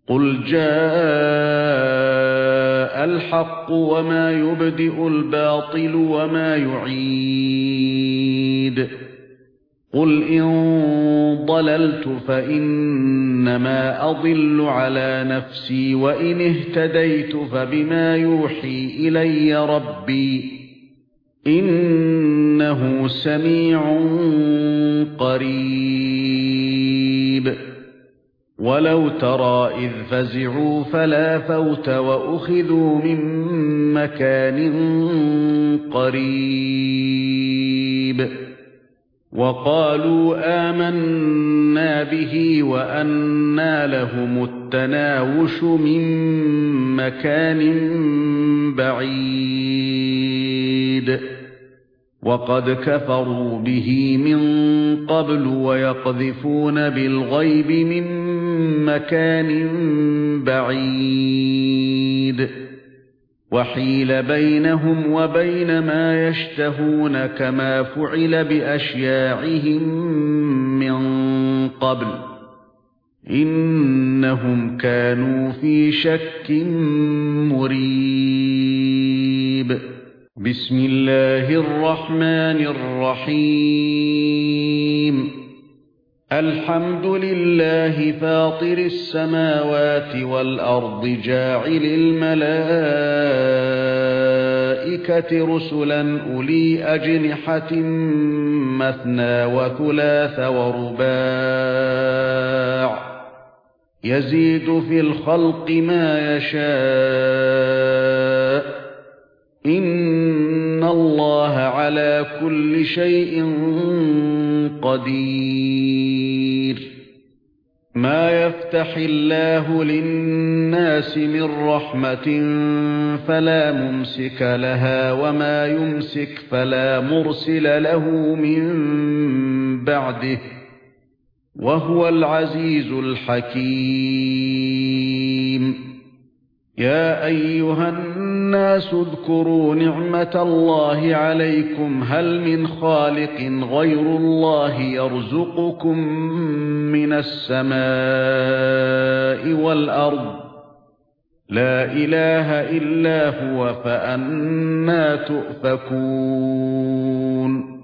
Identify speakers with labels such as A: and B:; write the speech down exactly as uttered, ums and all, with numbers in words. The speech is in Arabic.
A: قُلْ جَاءَ الْحَقُّ وَمَا يُبْدِئُ الْبَاطِلُ وَمَا يُعِيدُ قُلْ إِن ضَلَلْتُ فَإِنَّمَا أَضِلُّ عَلَى نَفْسِي وَإِنِ اهْتَدَيْتُ فَبِمَا يُوحِي إِلَيَّ رَبِّي إِنَّهُ سَمِيعٌ قَرِيبٌ وَلَوْ تَرَى إِذْ فَزِعُوا فَلَا فَوْتَ وَأُخِذُوا مِنْ مَكَانٍ قَرِيبٍ وَقَالُوا آمَنَّا بِهِ وَأَنَّى لَهُمُ التَّنَاوُشُ مِنْ مَكَانٍ بَعِيدٍ وَقَدْ كَفَرُوا بِهِ مِنْ قَبْلُ وَيَقْذِفُونَ بِالْغَيْبِ مِنْ مَكَانٍ بَعِيدٍ وَحِيلَ بَيْنَهُمْ وَبَيْنَ مَا يَشْتَهُونَ كَمَا فُعِلَ بِأَشْيَاعِهِمْ مِنْ قَبْلُ إِنَّهُمْ كَانُوا فِي شَكٍّ مُرِيبٍ بسم الله الرحمن الرحيم الحمد لله فاطر السماوات والأرض جاعل الملائكة رسلا أولي أجنحة مثنى وثلاث ورباع يزيد في الخلق ما يشاء إِنَّ اللَّهَ عَلَى كُلِّ شَيْءٍ قَدِيرٌ مَا يَفْتَحِ اللَّهُ لِلنَّاسِ مِنْ رَحْمَةٍ فَلَا مُمْسِكَ لَهَا وَمَا يُمْسِكْ فَلَا مُرْسِلَ لَهُ مِنْ بَعْدِهِ وَهُوَ الْعَزِيزُ الْحَكِيمُ يَا أَيُّهَا النَّاسُ اذْكُرُوا نِعْمَةَ اللَّهِ عَلَيْكُمْ هَلْ مِنْ خَالِقٍ غَيْرُ اللَّهِ يَرْزُقُكُم مِّنَ السَّمَاءِ وَالْأَرْضِ لَا إِلَٰهَ إِلَّا هُوَ فَأَنَّى تُؤْفَكُونَ